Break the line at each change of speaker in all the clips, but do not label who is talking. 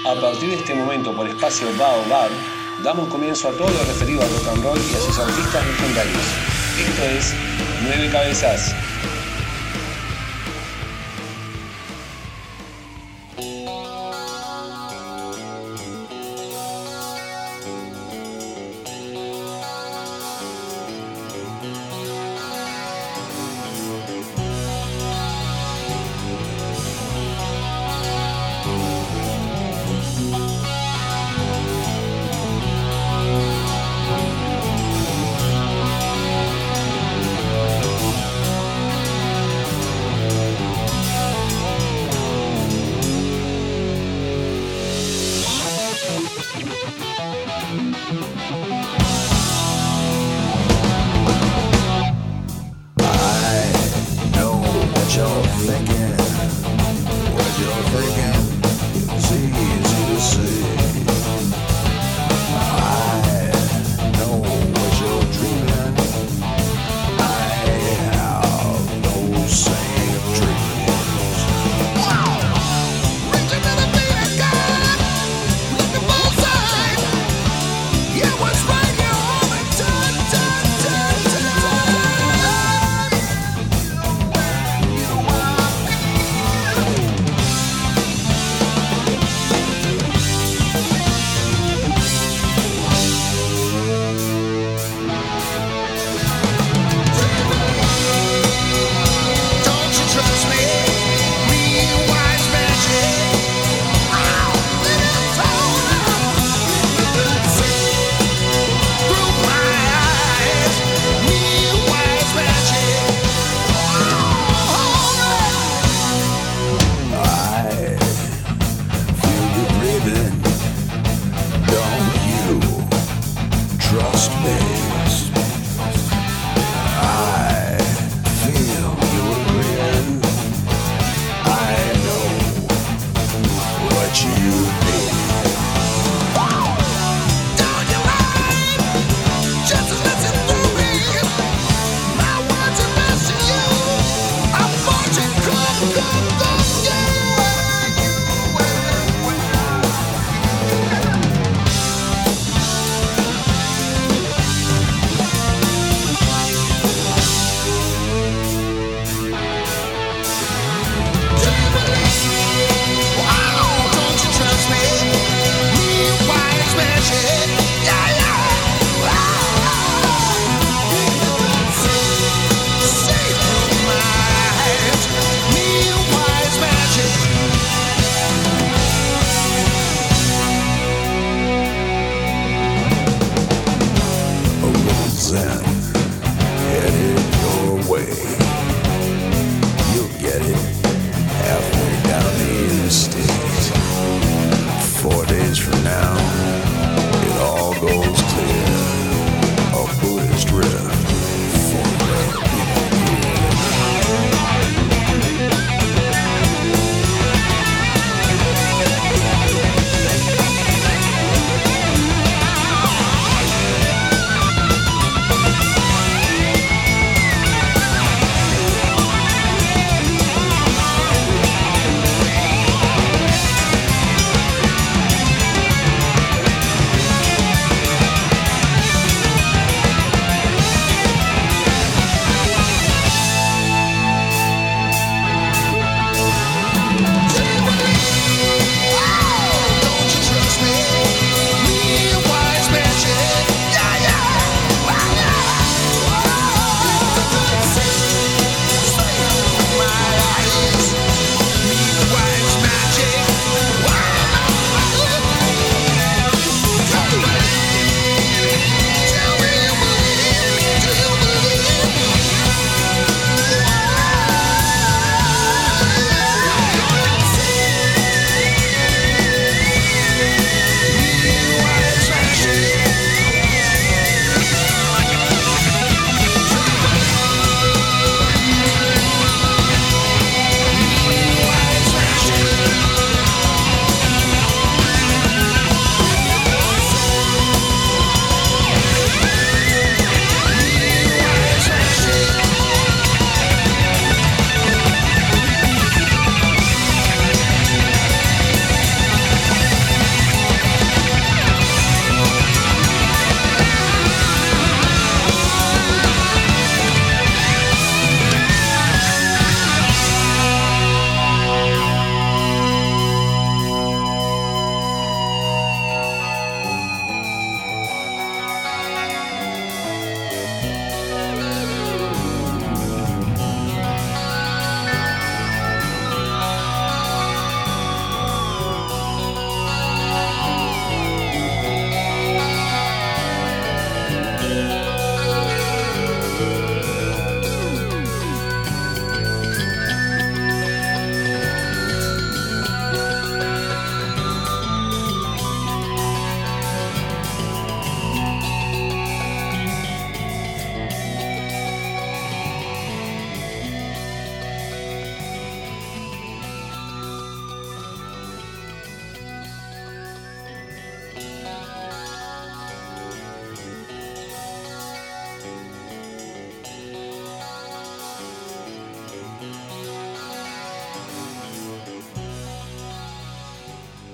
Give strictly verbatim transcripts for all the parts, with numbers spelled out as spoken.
A partir de este momento, por espacio Baobab, damos comienzo a todo lo referido al rock and roll y a sus artistas legendarios. Esto es Nueve Cabezas.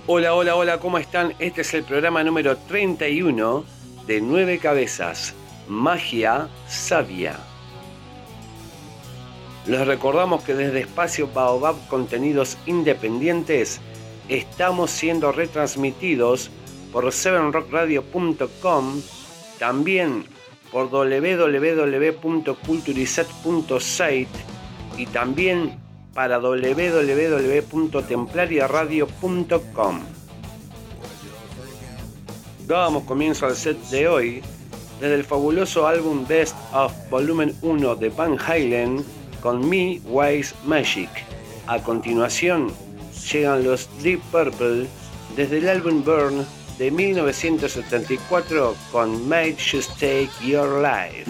Hola, hola, hola, ¿cómo están? Este es el programa número treinta y uno de Nueve Cabezas, Magia Sabia. Les recordamos que desde Espacio Baobab Contenidos Independientes estamos siendo retransmitidos por seven rock radio punto com, también por doble u doble u doble u punto culturizat punto site y también para doble u doble u doble u punto templaria radio punto com. Dábamos comienzo al set de hoy desde el fabuloso álbum Best of Volumen uno de Van Halen con Me Wise Magic. A continuación llegan los Deep Purple desde el álbum Burn de mil novecientos setenta y cuatro con Might Just Take Your Life.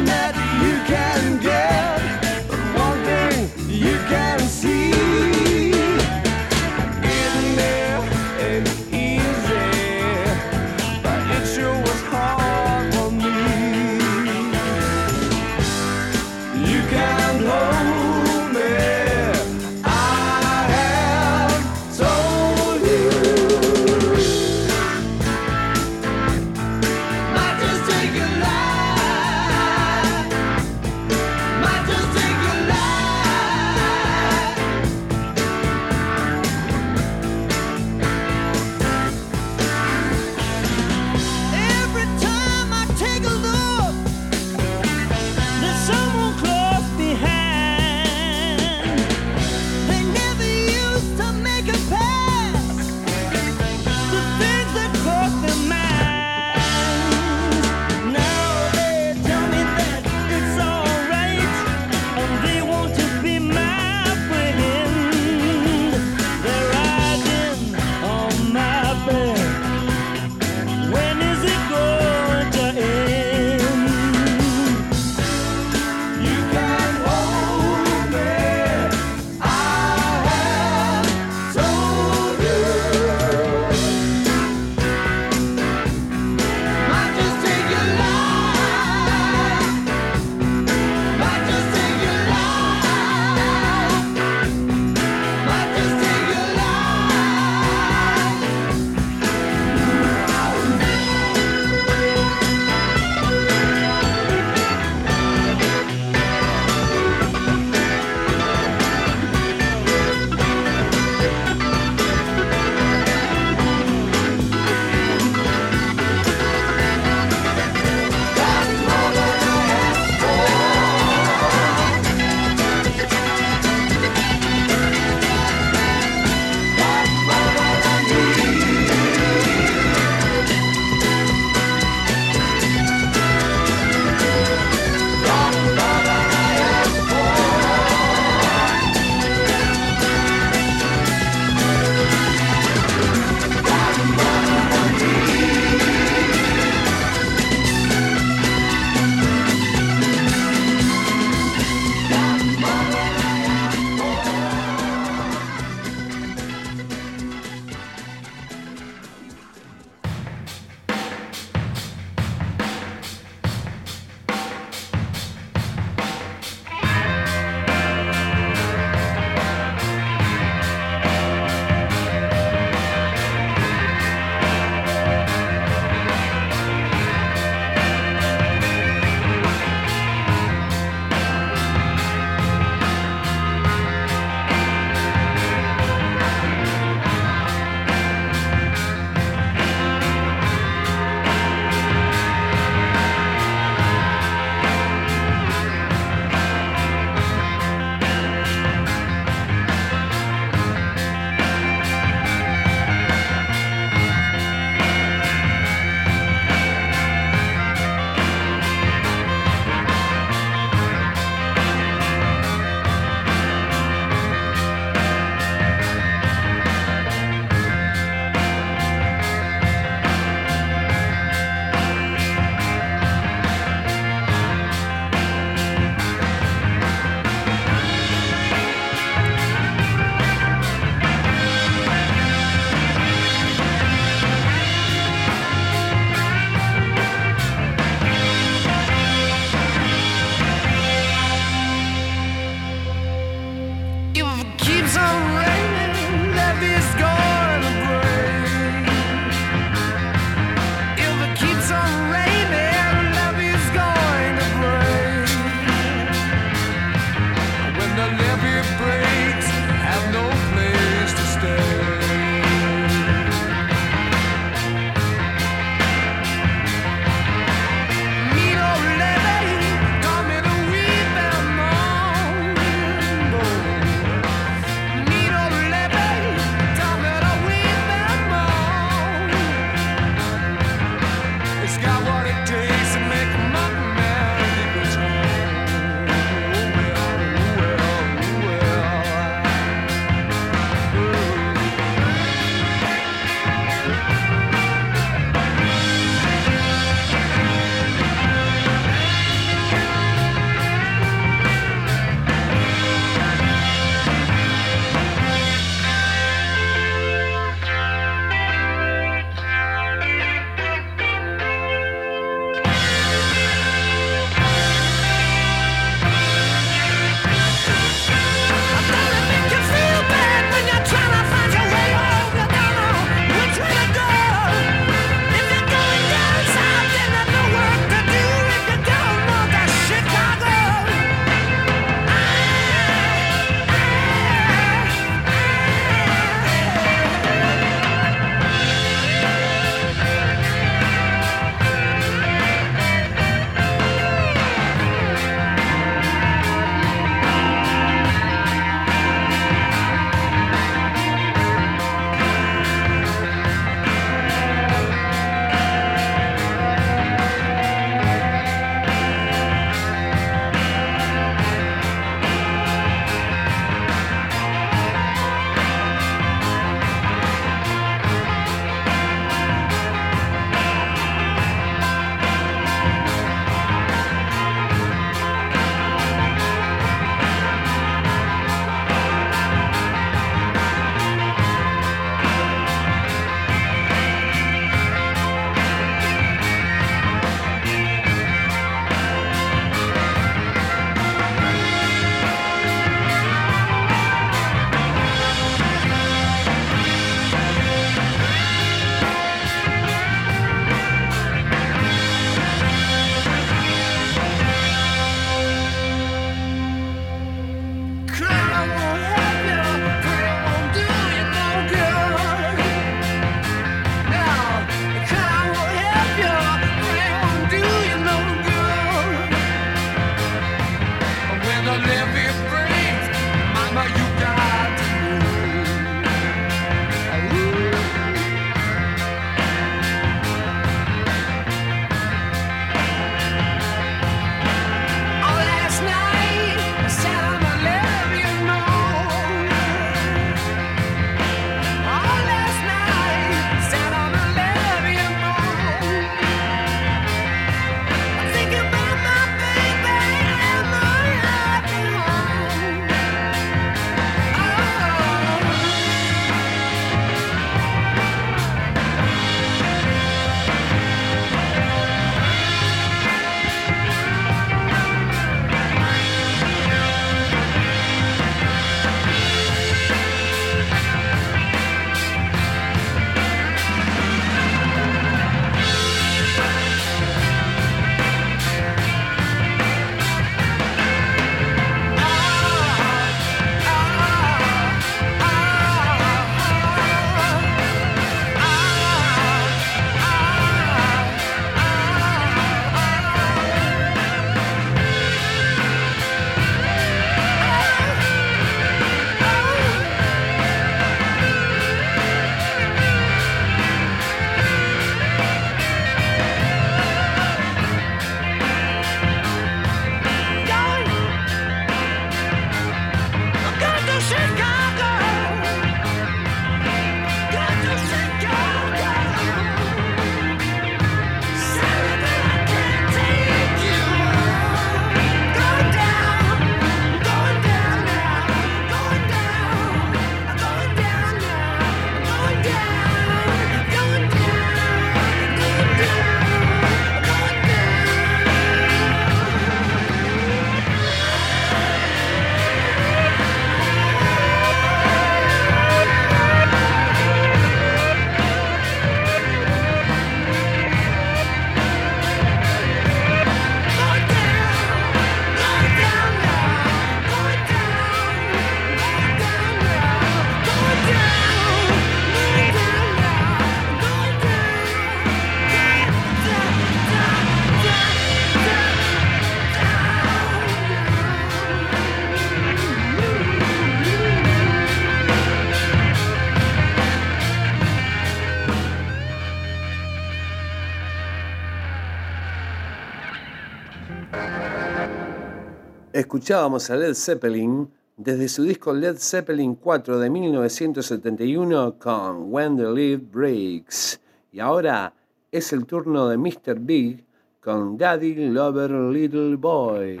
Escuchábamos a Led Zeppelin desde su disco Led Zeppelin cuatro de mil novecientos setenta y uno con When the Lead Breaks. Y ahora es el turno de míster Big con Daddy Lover Little Boy.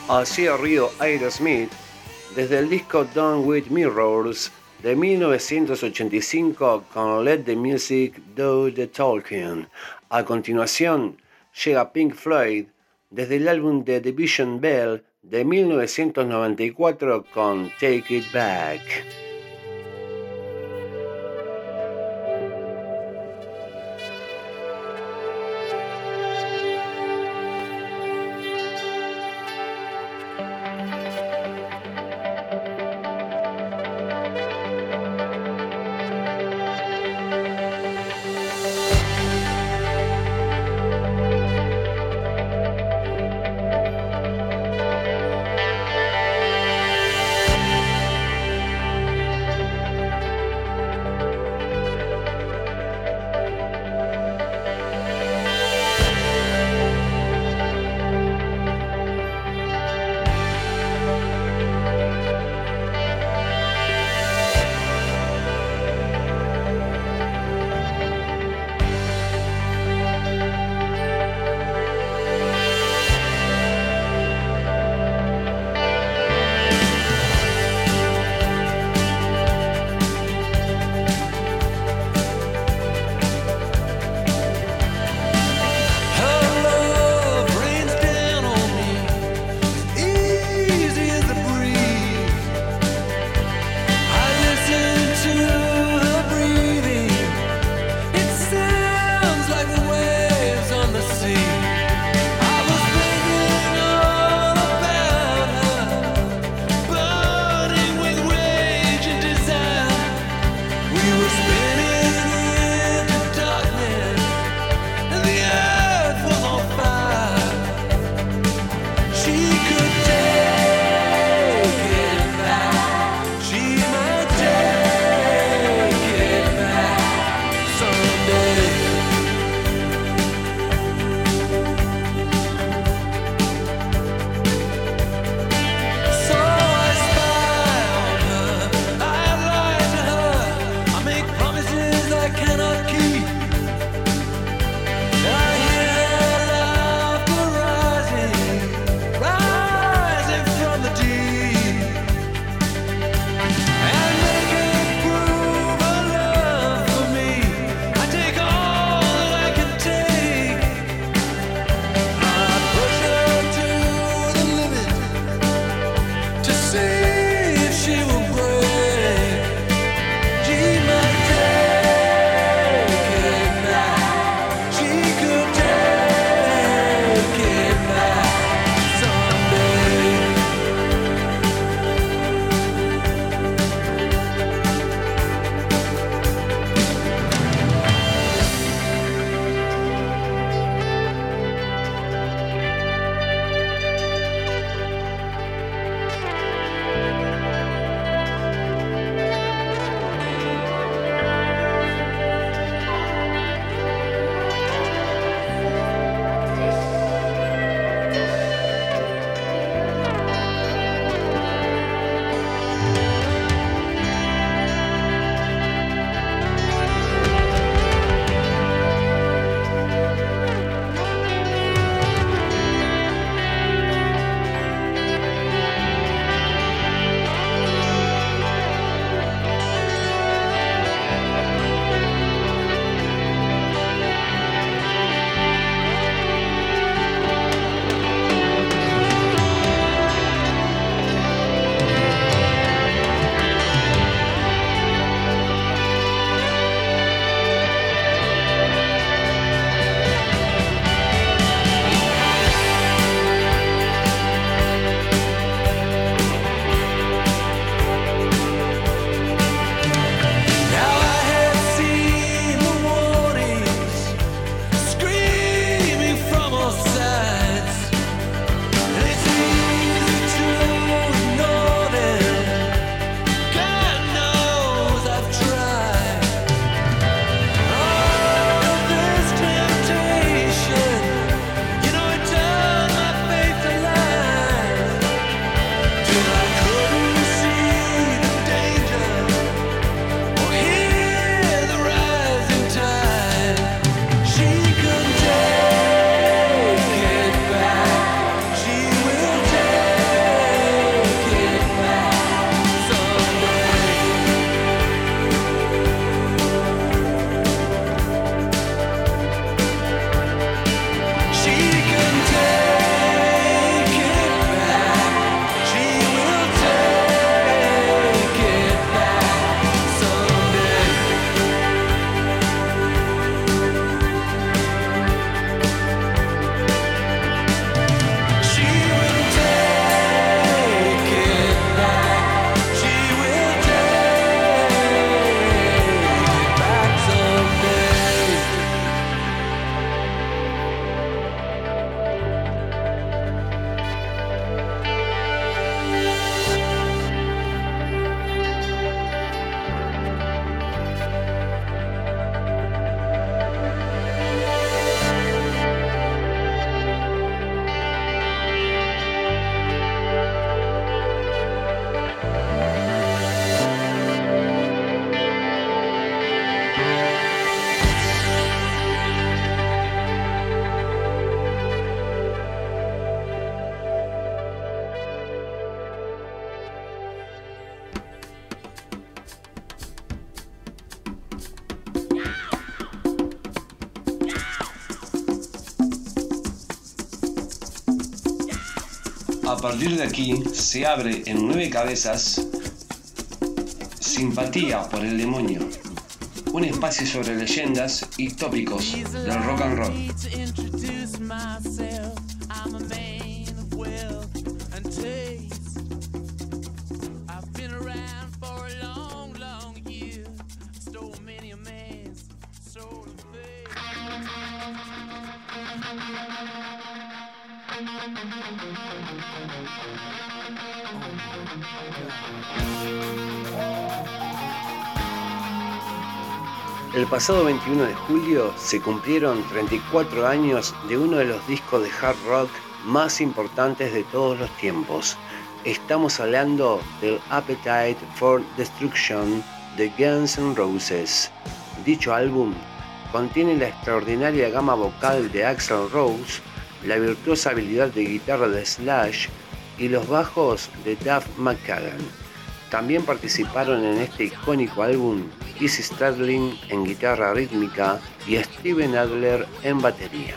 Así ha río Aerosmith desde el disco Done with Mirrors de mil novecientos ochenta y cinco con Let the Music Do the Talking. A continuación llega Pink Floyd desde el álbum The Division Bell de mil novecientos noventa y cuatro con Take It Back.
Right.
A partir de aquí se abre en nueve cabezas Simpatía por el Demonio, un espacio sobre leyendas y tópicos del rock and roll. El pasado veintiuno de julio se cumplieron treinta y cuatro años de uno de los discos de hard rock más importantes de todos los tiempos. Estamos hablando del Appetite for Destruction de Guns N' Roses. Dicho álbum contiene la extraordinaria gama vocal de Axl Rose, la virtuosa habilidad de guitarra de Slash y los bajos de Duff McKagan. También participaron en este icónico álbum Izzy Stradlin en guitarra rítmica y Steven Adler en batería.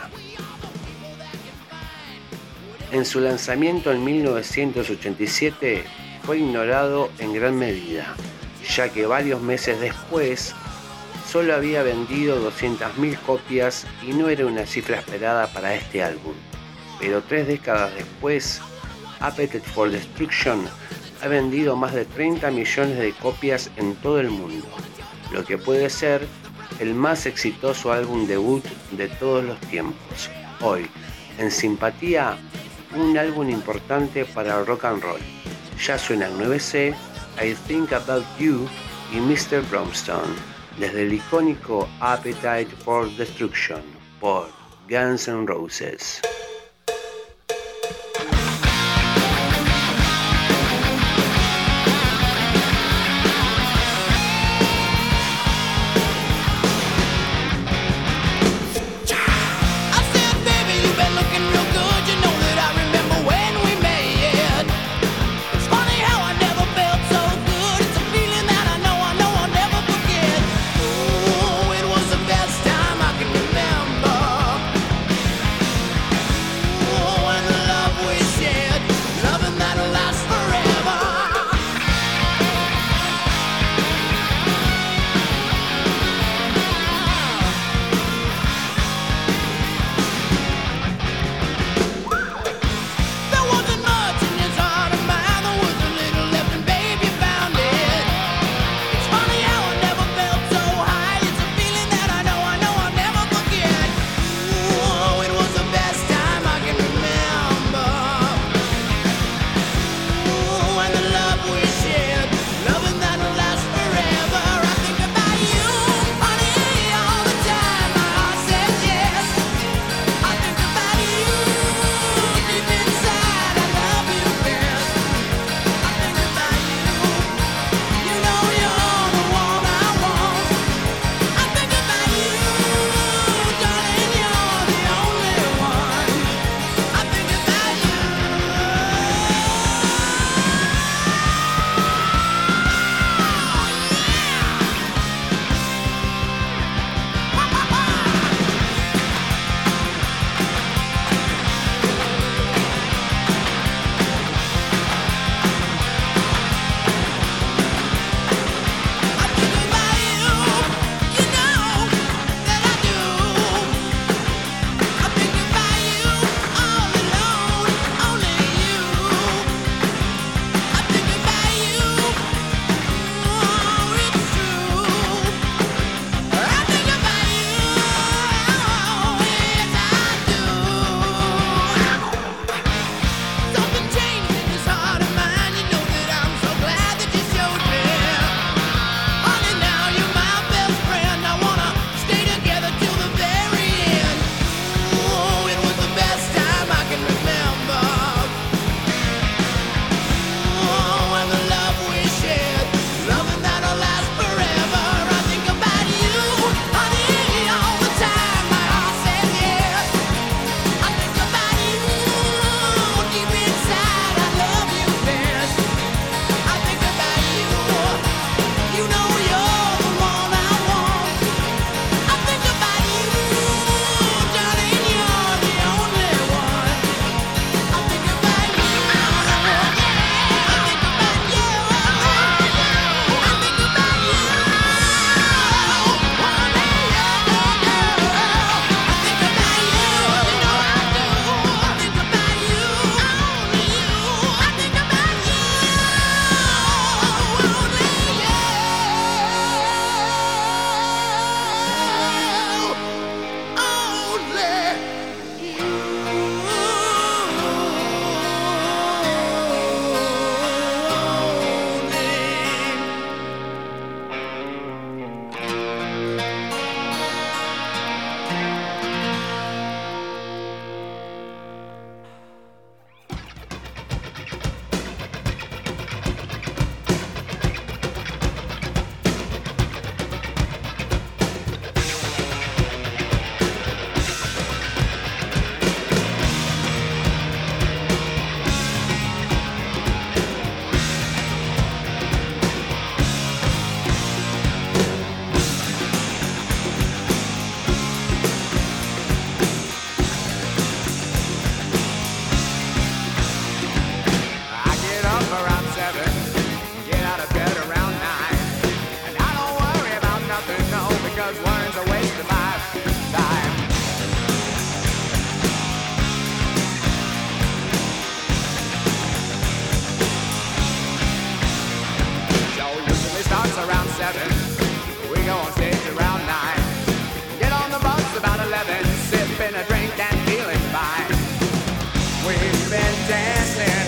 En su lanzamiento en mil novecientos ochenta y siete fue ignorado en gran medida, ya que varios meses después solo había vendido doscientas mil copias y no era una cifra esperada para este álbum. Pero tres décadas después, Appetite for Destruction ha vendido más de treinta millones de copias en todo el mundo, lo que puede ser el más exitoso álbum debut de todos los tiempos. Hoy, en Simpatía, un álbum importante para el rock and roll. Ya suenan nueve ce, I Think About You y mister Brownstone, desde el icónico Appetite for Destruction por Guns N' Roses.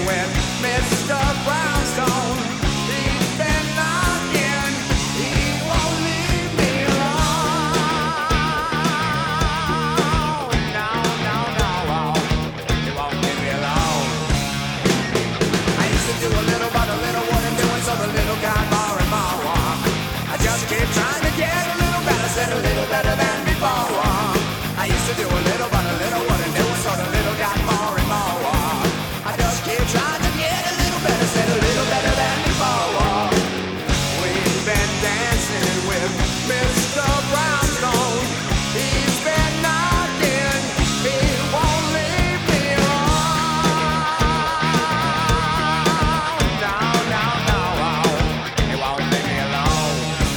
with Mister Brownstone. He's been knocking, he won't leave me alone. No, no, no, he won't leave me alone. I used to do a little, but a little wasn't doing, so the little got more and more. I just keep trying to get a little better, said a little better than before. I used to do a little, but a little wasn't doing, so the little got more and more. I just keep trying to get a little better, said a little better than before. We've been dancing with Mister Brownstone. He's been knocking, he won't leave me alone. No, no, no, he won't leave me alone.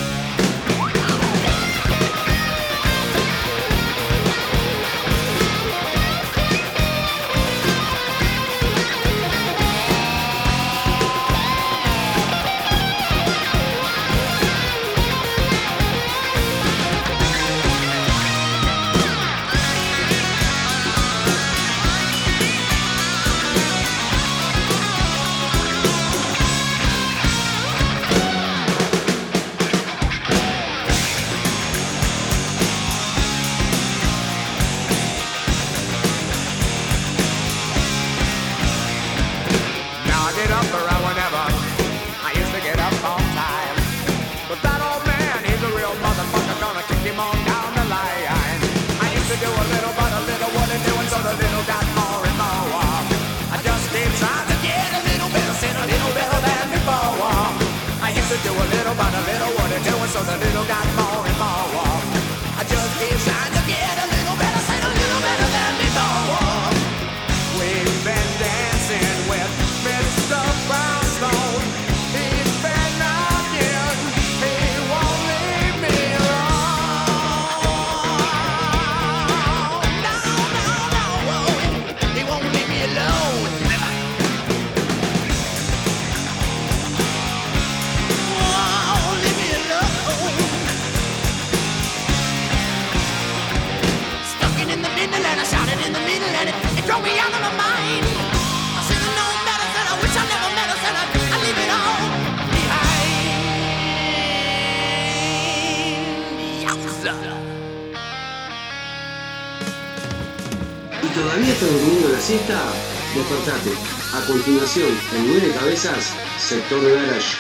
Now I get up around whenever I used to get up on time. But that old man, he's a real motherfucker, gonna kick him on down the line. I used to do a little, but a little wasn't doing, so the little got more and more. I just keep trying to get a little better, said a little better than before. I used to do a little, but a little wasn't doing, so the little got more and more. I just keep trying to get a little better, said a little better than before. We've been dancing with Mister Brownstone. He's been knocking, he won't leave me alone. No, no, no, he won't leave me alone. Won't leave me alone. Stuck it in the middle and I shouted in the middle and it, it drove me out of my mind. I should have known better, said I wish I never met her, said I, I leave it all behind. Yowza.
¿Y todavía estás durmiendo la siesta? Despertate. A continuación, en Nueve Cabezas, Sector de Garage.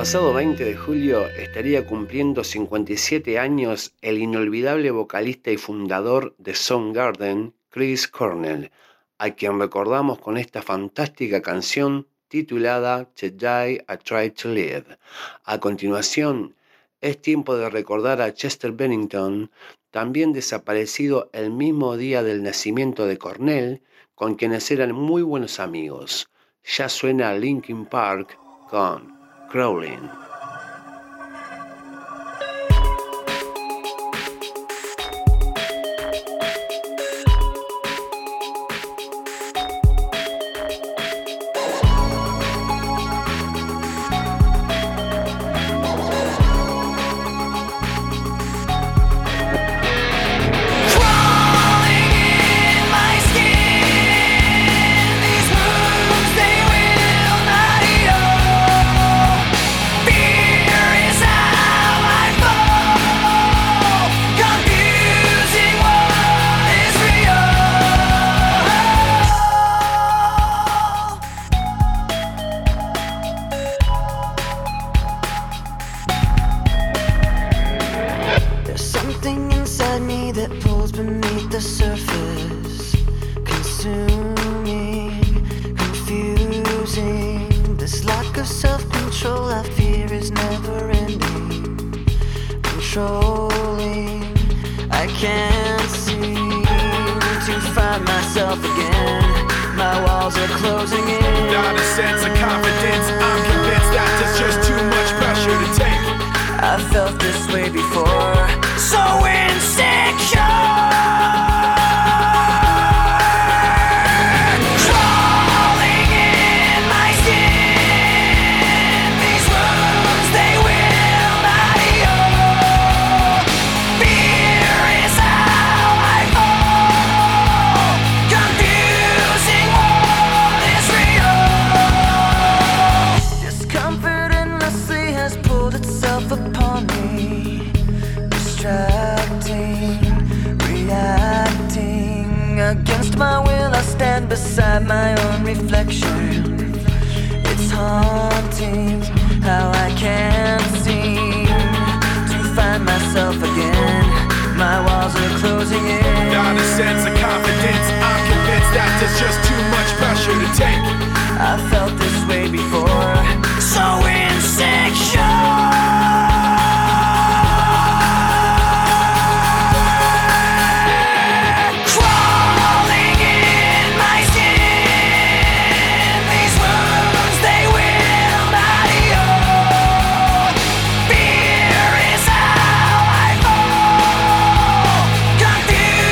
pasado veinte de julio estaría cumpliendo cincuenta y siete años el inolvidable vocalista y fundador de Soundgarden, Chris Cornell, a quien recordamos con esta fantástica canción titulada Today I Try to Live. A continuación, es tiempo de recordar a Chester Bennington, también desaparecido el mismo día del nacimiento de Cornell, con quienes eran muy buenos amigos. Ya suena Linkin Park con Crawling.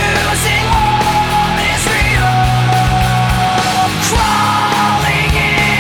Crawling in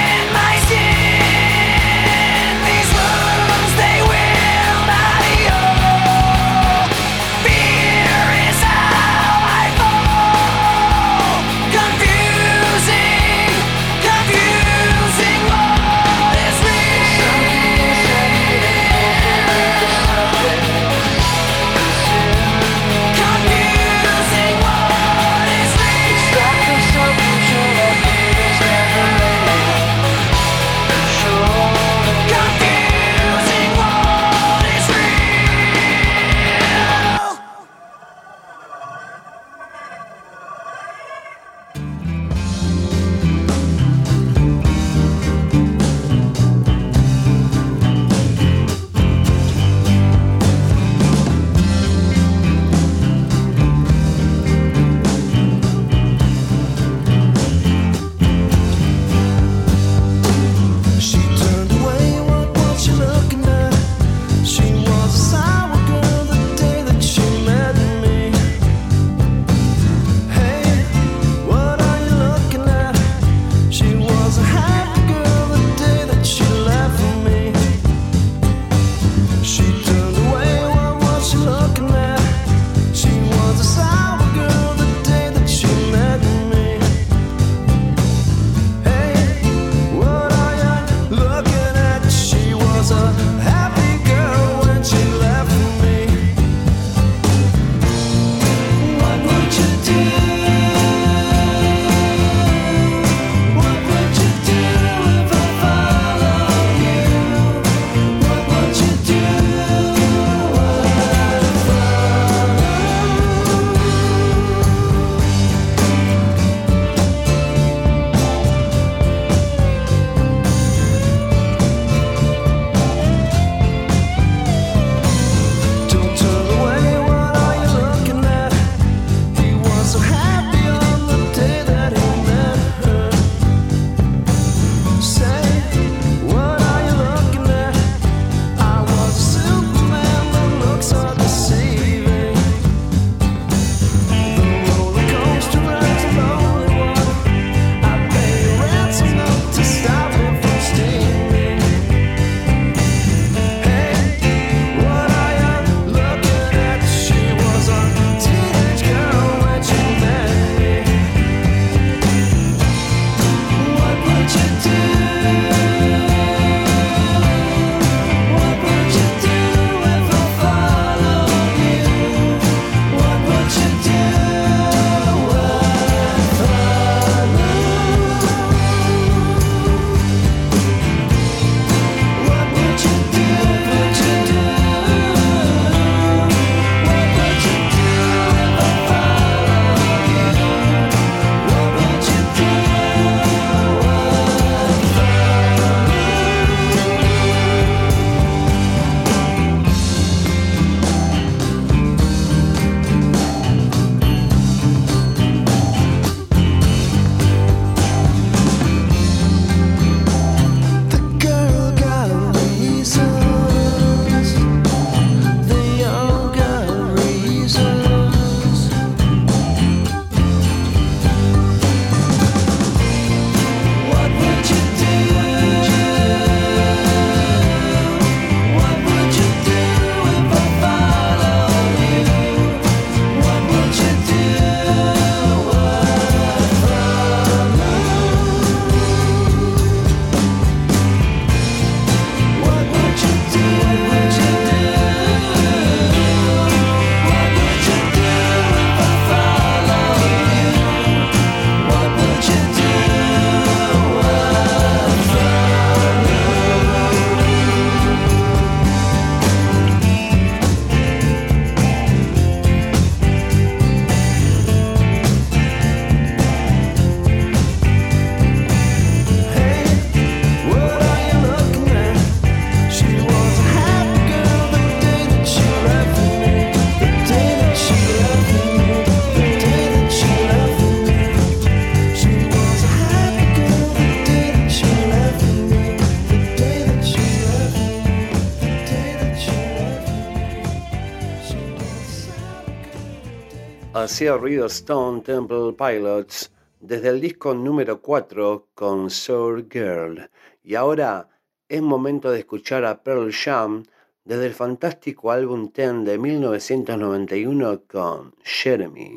Hacía ruido Stone Temple Pilots desde el disco número cuatro con Sour Girl. Y ahora es momento de escuchar a Pearl Jam desde el fantástico álbum diez de mil novecientos noventa y uno con Jeremy.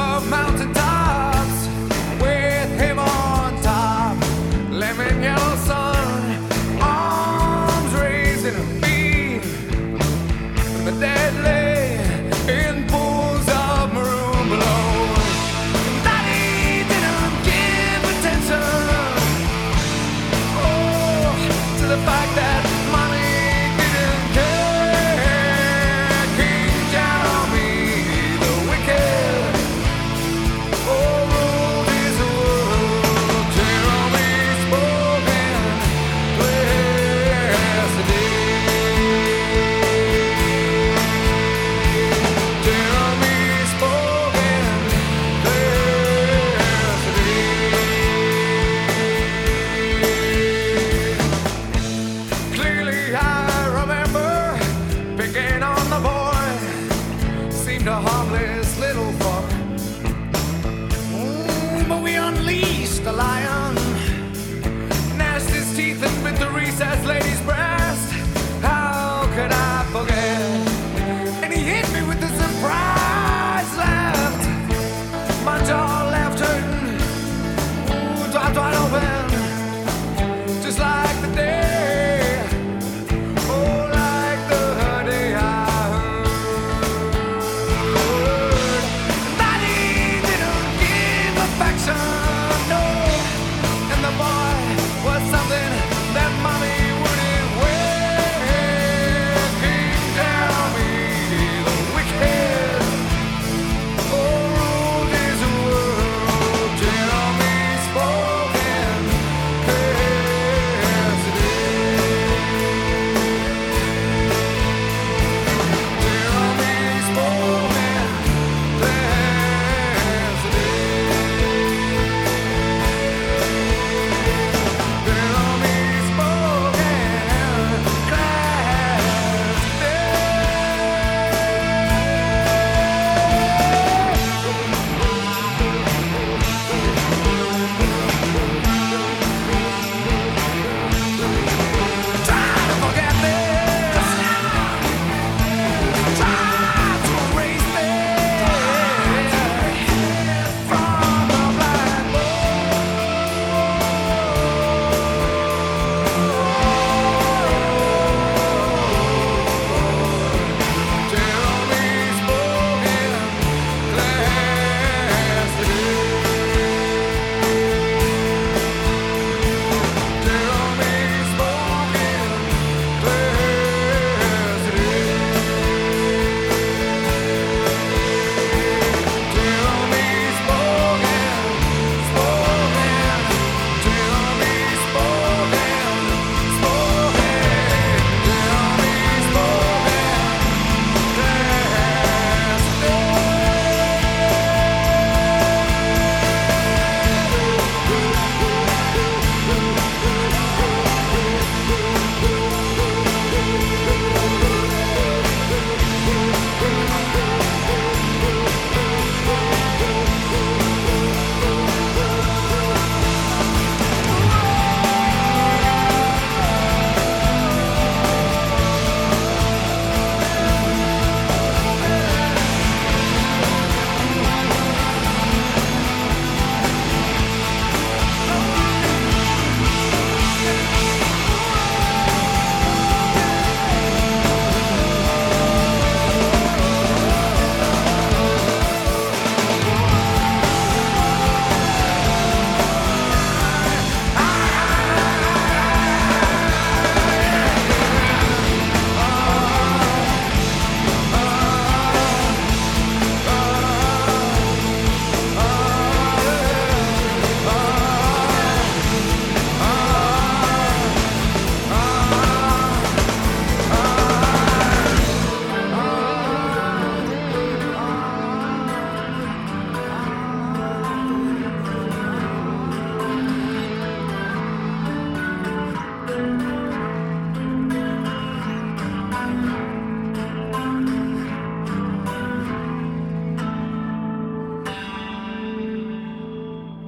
Your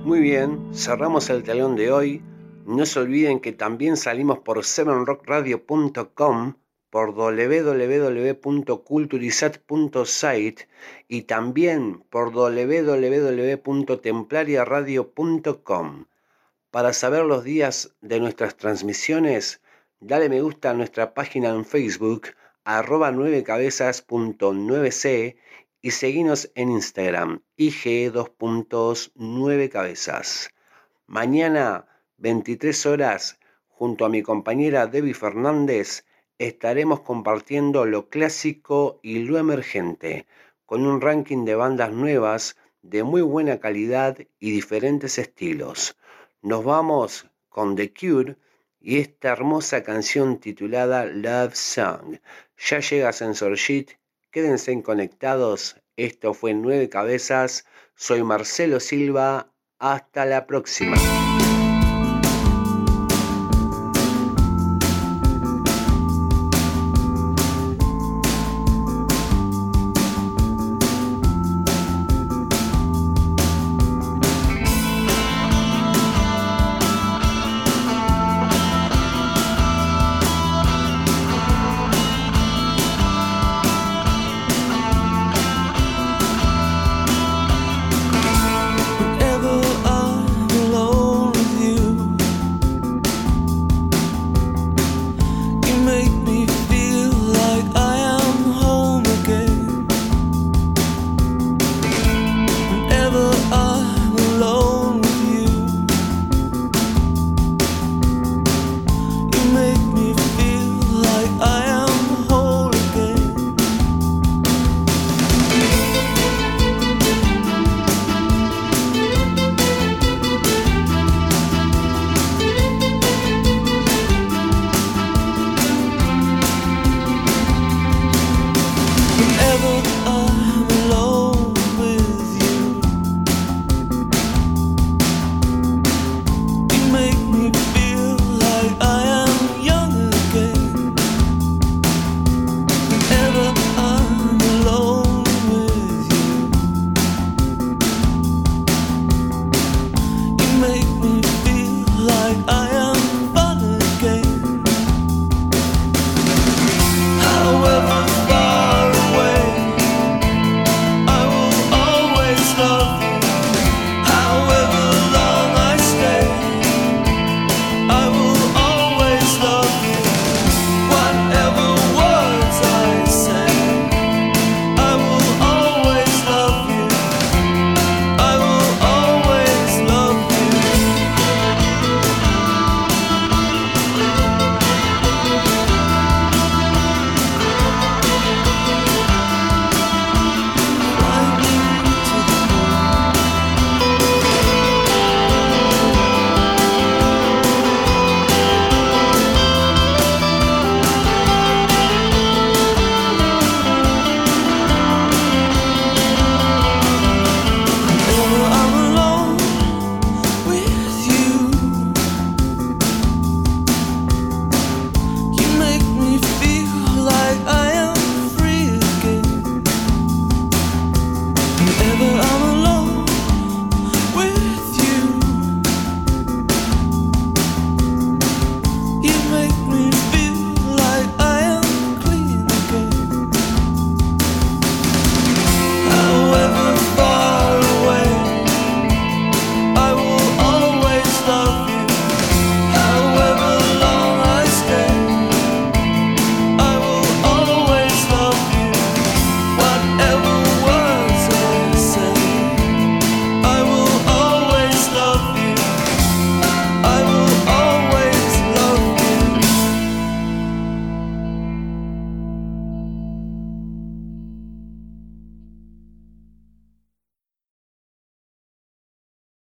Muy bien, cerramos el telón de hoy. No se olviden que también salimos por seven rock radio punto com, por doble u doble u doble u punto culturizat punto site y también por doble u doble u doble u punto templaria radio punto com. Para saber los días de nuestras transmisiones, dale me gusta a nuestra página en Facebook, arroba nueve cabezas punto nueve c, y seguinos en Instagram, I G dos puntos nueve cabezas. Mañana, veintitrés horas, junto a mi compañera Debbie Fernández, estaremos compartiendo lo clásico y lo emergente, con un ranking de bandas nuevas de muy buena calidad y diferentes estilos. Nos vamos con The Cure y esta hermosa canción titulada Love Song. Ya llega Censorship, quédense conectados. Esto fue Nueve Cabezas. Soy Marcelo Silva. Hasta la próxima.